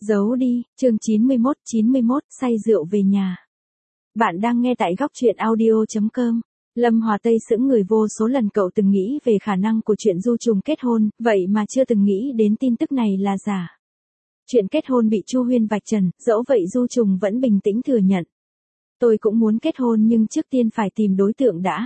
Giấu đi, chương 91, say rượu về nhà. Bạn đang nghe tại góc truyện audio.com. Lâm Hòa Tây sững người, vô số lần cậu từng nghĩ về khả năng của chuyện Du Trùng kết hôn, vậy mà chưa từng nghĩ đến tin tức này là giả. Chuyện kết hôn bị Chu Huyên vạch trần, dẫu vậy Du Trùng vẫn bình tĩnh thừa nhận. Tôi cũng muốn kết hôn nhưng trước tiên phải tìm đối tượng đã.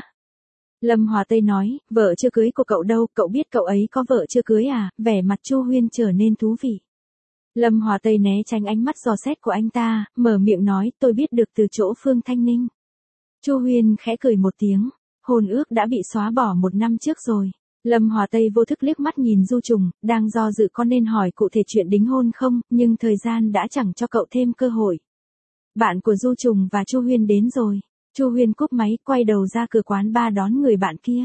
Lâm Hòa Tây nói, vợ chưa cưới của cậu đâu, cậu biết cậu ấy có vợ chưa cưới à? Vẻ mặt Chu Huyên trở nên thú vị. Lâm Hòa Tây né tránh ánh mắt dò xét của anh ta, mở miệng nói, tôi biết được từ chỗ Phương Thanh Ninh. Chu Huyên khẽ cười một tiếng, hôn ước đã bị xóa bỏ 1 năm trước rồi. Lâm Hòa Tây vô thức liếc mắt nhìn Du Trùng, đang do dự có nên hỏi cụ thể chuyện đính hôn không, nhưng thời gian đã chẳng cho cậu thêm cơ hội. Bạn của Du Trùng và Chu Huyên đến rồi. Chu Huyên cúp máy, quay đầu ra cửa quán bar đón người bạn kia.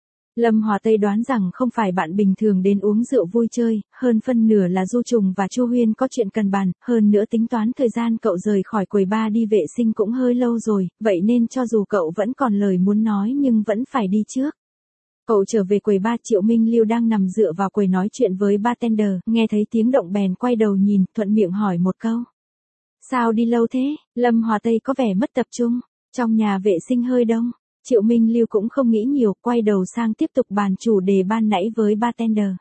Lâm Hòa Tây đoán rằng không phải bạn bình thường đến uống rượu vui chơi, hơn phân nửa là Du Trùng và Chu Huyên có chuyện cần bàn, hơn nữa tính toán thời gian cậu rời khỏi quầy bar đi vệ sinh cũng hơi lâu rồi, vậy nên cho dù cậu vẫn còn lời muốn nói nhưng vẫn phải đi trước. Cậu trở về quầy bar, Triệu Minh Lưu đang nằm dựa vào quầy nói chuyện với bartender, nghe thấy tiếng động bèn quay đầu nhìn, thuận miệng hỏi một câu. Sao đi lâu thế? Lâm Hòa Tây có vẻ mất tập trung, trong nhà vệ sinh hơi đông. Triệu Minh Lưu cũng không nghĩ nhiều, quay đầu sang tiếp tục bàn chủ đề ban nãy với bartender.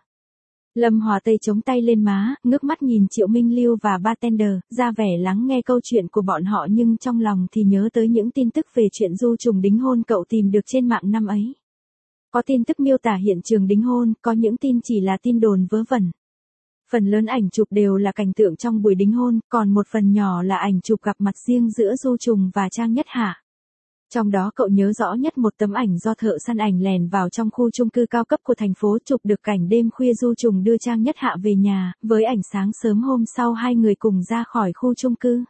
Lâm Hòa Tây chống tay lên má, ngước mắt nhìn Triệu Minh Lưu và bartender, ra vẻ lắng nghe câu chuyện của bọn họ nhưng trong lòng thì nhớ tới những tin tức về chuyện Du Trùng đính hôn cậu tìm được trên mạng năm ấy. Có tin tức miêu tả hiện trường đính hôn, có những tin chỉ là tin đồn vớ vẩn. Phần lớn ảnh chụp đều là cảnh tượng trong buổi đính hôn, còn một phần nhỏ là ảnh chụp gặp mặt riêng giữa Du Trùng và Trang Nhất Hạ. Trong đó cậu nhớ rõ nhất một tấm ảnh do thợ săn ảnh lèn vào trong khu chung cư cao cấp của thành phố chụp được cảnh đêm khuya Du Trùng đưa Trang Nhất Hạ về nhà, với ảnh sáng sớm hôm sau hai người cùng ra khỏi khu chung cư.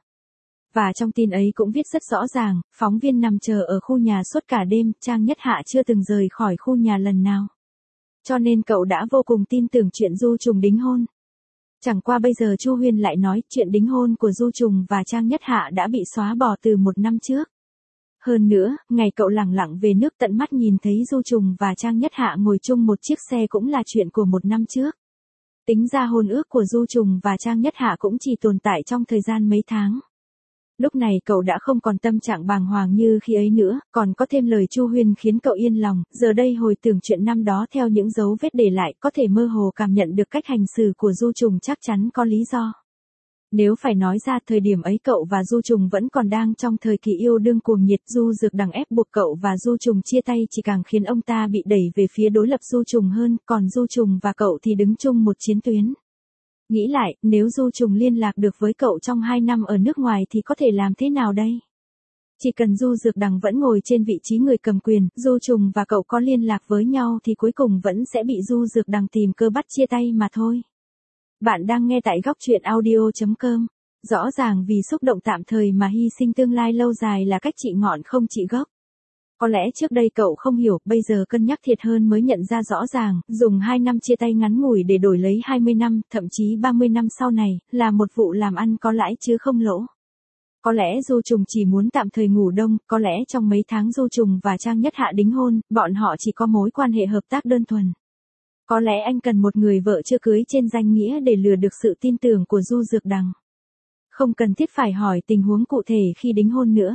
Và trong tin ấy cũng viết rất rõ ràng, phóng viên nằm chờ ở khu nhà suốt cả đêm, Trang Nhất Hạ chưa từng rời khỏi khu nhà lần nào. Cho nên cậu đã vô cùng tin tưởng chuyện Du Trùng đính hôn. Chẳng qua bây giờ Chu Huyên lại nói chuyện đính hôn của Du Trùng và Trang Nhất Hạ đã bị xóa bỏ từ 1 năm trước. Hơn nữa, ngày cậu lẳng lặng về nước tận mắt nhìn thấy Du Trùng và Trang Nhất Hạ ngồi chung một chiếc xe cũng là chuyện của 1 năm trước. Tính ra hôn ước của Du Trùng và Trang Nhất Hạ cũng chỉ tồn tại trong thời gian mấy tháng. Lúc này cậu đã không còn tâm trạng bàng hoàng như khi ấy nữa, còn có thêm lời Chu Huyên khiến cậu yên lòng, giờ đây hồi tưởng chuyện năm đó theo những dấu vết để lại có thể mơ hồ cảm nhận được cách hành xử của Du Trùng chắc chắn có lý do. Nếu phải nói ra thời điểm ấy cậu và Du Trùng vẫn còn đang trong thời kỳ yêu đương cuồng nhiệt, Du Dược Đằng ép buộc cậu và Du Trùng chia tay chỉ càng khiến ông ta bị đẩy về phía đối lập Du Trùng hơn, còn Du Trùng và cậu thì đứng chung một chiến tuyến. Nghĩ lại, nếu Du Trùng liên lạc được với cậu trong 2 năm ở nước ngoài thì có thể làm thế nào đây? Chỉ cần Du Dược Đằng vẫn ngồi trên vị trí người cầm quyền, Du Trùng và cậu có liên lạc với nhau thì cuối cùng vẫn sẽ bị Du Dược Đằng tìm cơ bắt chia tay mà thôi. Bạn đang nghe tại góc truyện audio.com. Rõ ràng vì xúc động tạm thời mà hy sinh tương lai lâu dài là cách trị ngọn không trị gốc. Có lẽ trước đây cậu không hiểu, bây giờ cân nhắc thiệt hơn mới nhận ra rõ ràng, dùng 2 năm chia tay ngắn ngủi để đổi lấy 20 năm, thậm chí 30 năm sau này, là một vụ làm ăn có lãi chứ không lỗ. Có lẽ Du Trùng chỉ muốn tạm thời ngủ đông, có lẽ trong mấy tháng Du Trùng và Trang Nhất Hạ đính hôn, bọn họ chỉ có mối quan hệ hợp tác đơn thuần. Có lẽ anh cần một người vợ chưa cưới trên danh nghĩa để lừa được sự tin tưởng của Du Dược Đằng. Không cần thiết phải hỏi tình huống cụ thể khi đính hôn nữa.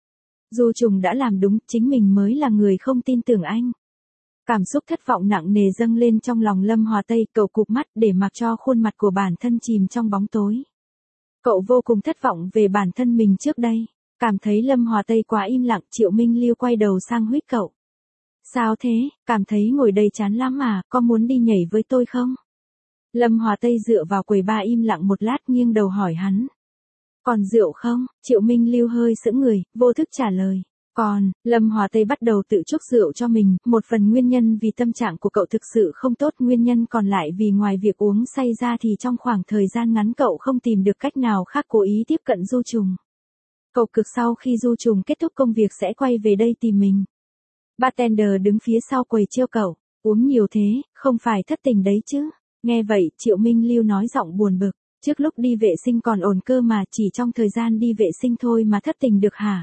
Du Trùng đã làm đúng, chính mình mới là người không tin tưởng anh. Cảm xúc thất vọng nặng nề dâng lên trong lòng Lâm Hòa Tây, cậu cụp mắt để mặc cho khuôn mặt của bản thân chìm trong bóng tối. Cậu vô cùng thất vọng về bản thân mình trước đây. Cảm thấy Lâm Hòa Tây quá im lặng, Triệu Minh Lưu quay đầu sang huýt cậu. Sao thế, cảm thấy ngồi đây chán lắm à, có muốn đi nhảy với tôi không? Lâm Hòa Tây dựa vào quầy bar im lặng một lát nghiêng đầu hỏi hắn. Còn rượu không? Triệu Minh Lưu hơi sững người, vô thức trả lời. Còn, Lâm Hòa Tây bắt đầu tự chuốc rượu cho mình, một phần nguyên nhân vì tâm trạng của cậu thực sự không tốt, nguyên nhân còn lại vì ngoài việc uống say ra thì trong khoảng thời gian ngắn cậu không tìm được cách nào khác cố ý tiếp cận Du Trùng. Cậu cực sau khi Du Trùng kết thúc công việc sẽ quay về đây tìm mình. Bartender đứng phía sau quầy trêu cậu, uống nhiều thế, không phải thất tình đấy chứ. Nghe vậy, Triệu Minh Lưu nói giọng buồn bực, trước lúc đi vệ sinh còn ổn cơ mà, chỉ trong thời gian đi vệ sinh thôi mà thất tình được hả?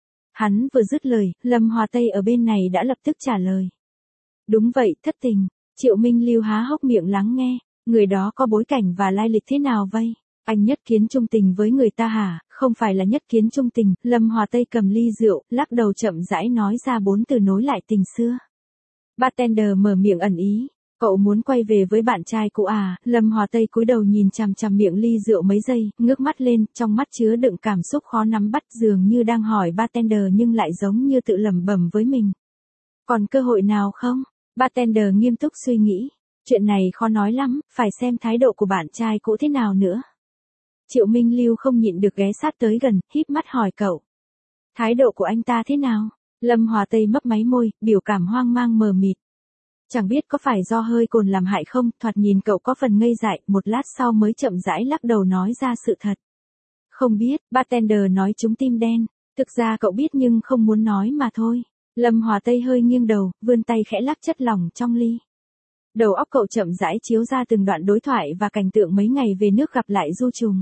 Hắn vừa dứt lời, Lâm Hòa Tây ở bên này đã lập tức trả lời. Đúng vậy, thất tình. Triệu Minh Lưu há hốc miệng lắng nghe, người đó có bối cảnh và lai lịch thế nào vậy? Anh nhất kiến trung tình với người ta hả? Không phải là nhất kiến trung tình. Lâm Hòa Tây cầm ly rượu, lắc đầu chậm rãi nói ra 4 từ nối lại tình xưa. Bartender mở miệng ẩn ý. Cậu muốn quay về với bạn trai cũ à? Lâm Hòa Tây cúi đầu nhìn chằm chằm miệng ly rượu mấy giây, ngước mắt lên, trong mắt chứa đựng cảm xúc khó nắm bắt, dường như đang hỏi bartender nhưng lại giống như tự lẩm bẩm với mình. Còn cơ hội nào không? Bartender nghiêm túc suy nghĩ. Chuyện này khó nói lắm, phải xem thái độ của bạn trai cũ thế nào nữa. Triệu Minh Lưu không nhịn được ghé sát tới gần, híp mắt hỏi cậu. Thái độ của anh ta thế nào? Lâm Hòa Tây mấp máy môi, biểu cảm hoang mang mờ mịt. Chẳng biết có phải do hơi cồn làm hại không, thoạt nhìn cậu có phần ngây dại, một lát sau mới chậm rãi lắc đầu nói ra sự thật. Không biết, bartender nói trúng tim đen. Thực ra cậu biết nhưng không muốn nói mà thôi. Lâm Hòa Tây hơi nghiêng đầu, vươn tay khẽ lắc chất lỏng trong ly. Đầu óc cậu chậm rãi chiếu ra từng đoạn đối thoại và cảnh tượng mấy ngày về nước gặp lại Du Trùng.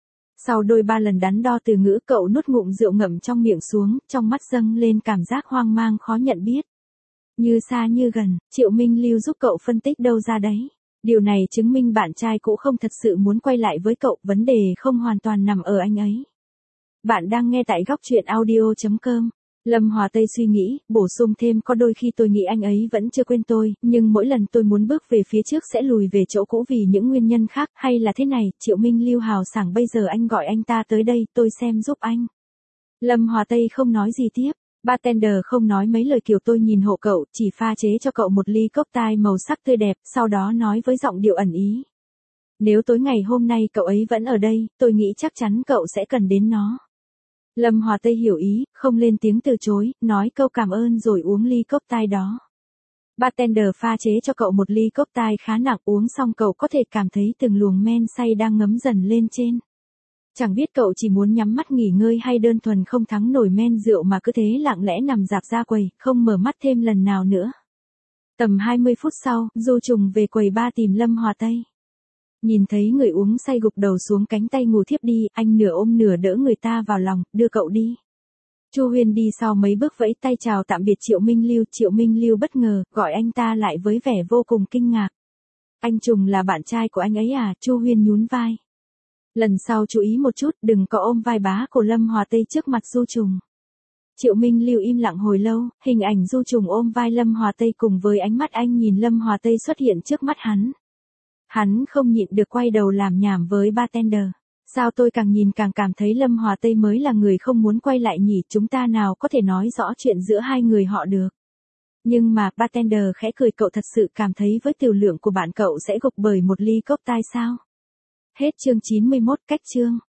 Sau đôi ba lần đắn đo từ ngữ, cậu nuốt ngụm rượu ngậm trong miệng xuống, trong mắt dâng lên cảm giác hoang mang khó nhận biết. Như xa như gần, Triệu Minh Lưu giúp cậu phân tích đâu ra đấy. Điều này chứng minh bạn trai cũ không thật sự muốn quay lại với cậu, vấn đề không hoàn toàn nằm ở anh ấy. Bạn đang nghe tại góc truyện audio.com. Lâm Hòa Tây suy nghĩ, bổ sung thêm có đôi khi tôi nghĩ anh ấy vẫn chưa quên tôi, nhưng mỗi lần tôi muốn bước về phía trước sẽ lùi về chỗ cũ vì những nguyên nhân khác, hay là thế này, Triệu Minh Lưu hào sảng bây giờ anh gọi anh ta tới đây, tôi xem giúp anh. Lâm Hòa Tây không nói gì tiếp. Bartender không nói mấy lời kiểu tôi nhìn hộ cậu, chỉ pha chế cho cậu một ly cocktail màu sắc tươi đẹp, sau đó nói với giọng điệu ẩn ý. Nếu tối ngày hôm nay cậu ấy vẫn ở đây, tôi nghĩ chắc chắn cậu sẽ cần đến nó. Lâm Hòa Tây hiểu ý, không lên tiếng từ chối, nói câu cảm ơn rồi uống ly cocktail đó. Bartender pha chế cho cậu một ly cocktail khá nặng, uống xong cậu có thể cảm thấy từng luồng men say đang ngấm dần lên trên. Chẳng biết cậu chỉ muốn nhắm mắt nghỉ ngơi hay đơn thuần không thắng nổi men rượu mà cứ thế lặng lẽ nằm rạp ra quầy, không mở mắt thêm lần nào nữa. Tầm 20 phút sau, Du Trùng về quầy bar tìm Lâm Hòa Tây. Nhìn thấy người uống say gục đầu xuống cánh tay ngủ thiếp đi, anh nửa ôm nửa đỡ người ta vào lòng, đưa cậu đi. Chu Huyên đi sau mấy bước vẫy tay chào tạm biệt Triệu Minh Lưu bất ngờ, gọi anh ta lại với vẻ vô cùng kinh ngạc. Anh Trùng là bạn trai của anh ấy à? Chu Huyên nhún vai. Lần sau chú ý một chút, đừng có ôm vai bá của Lâm Hòa Tây trước mặt Du Trùng. Triệu Minh Lưu im lặng hồi lâu, hình ảnh Du Trùng ôm vai Lâm Hòa Tây cùng với ánh mắt anh nhìn Lâm Hòa Tây xuất hiện trước mắt hắn. Hắn không nhịn được quay đầu làm nhảm với bartender. Sao tôi càng nhìn càng cảm thấy Lâm Hòa Tây mới là người không muốn quay lại nhỉ, chúng ta nào có thể nói rõ chuyện giữa hai người họ được. Nhưng mà, bartender khẽ cười, cậu thật sự cảm thấy với tiểu lượng của bạn cậu sẽ gục bởi một ly cocktail sao? Hết chương 91, cách chương.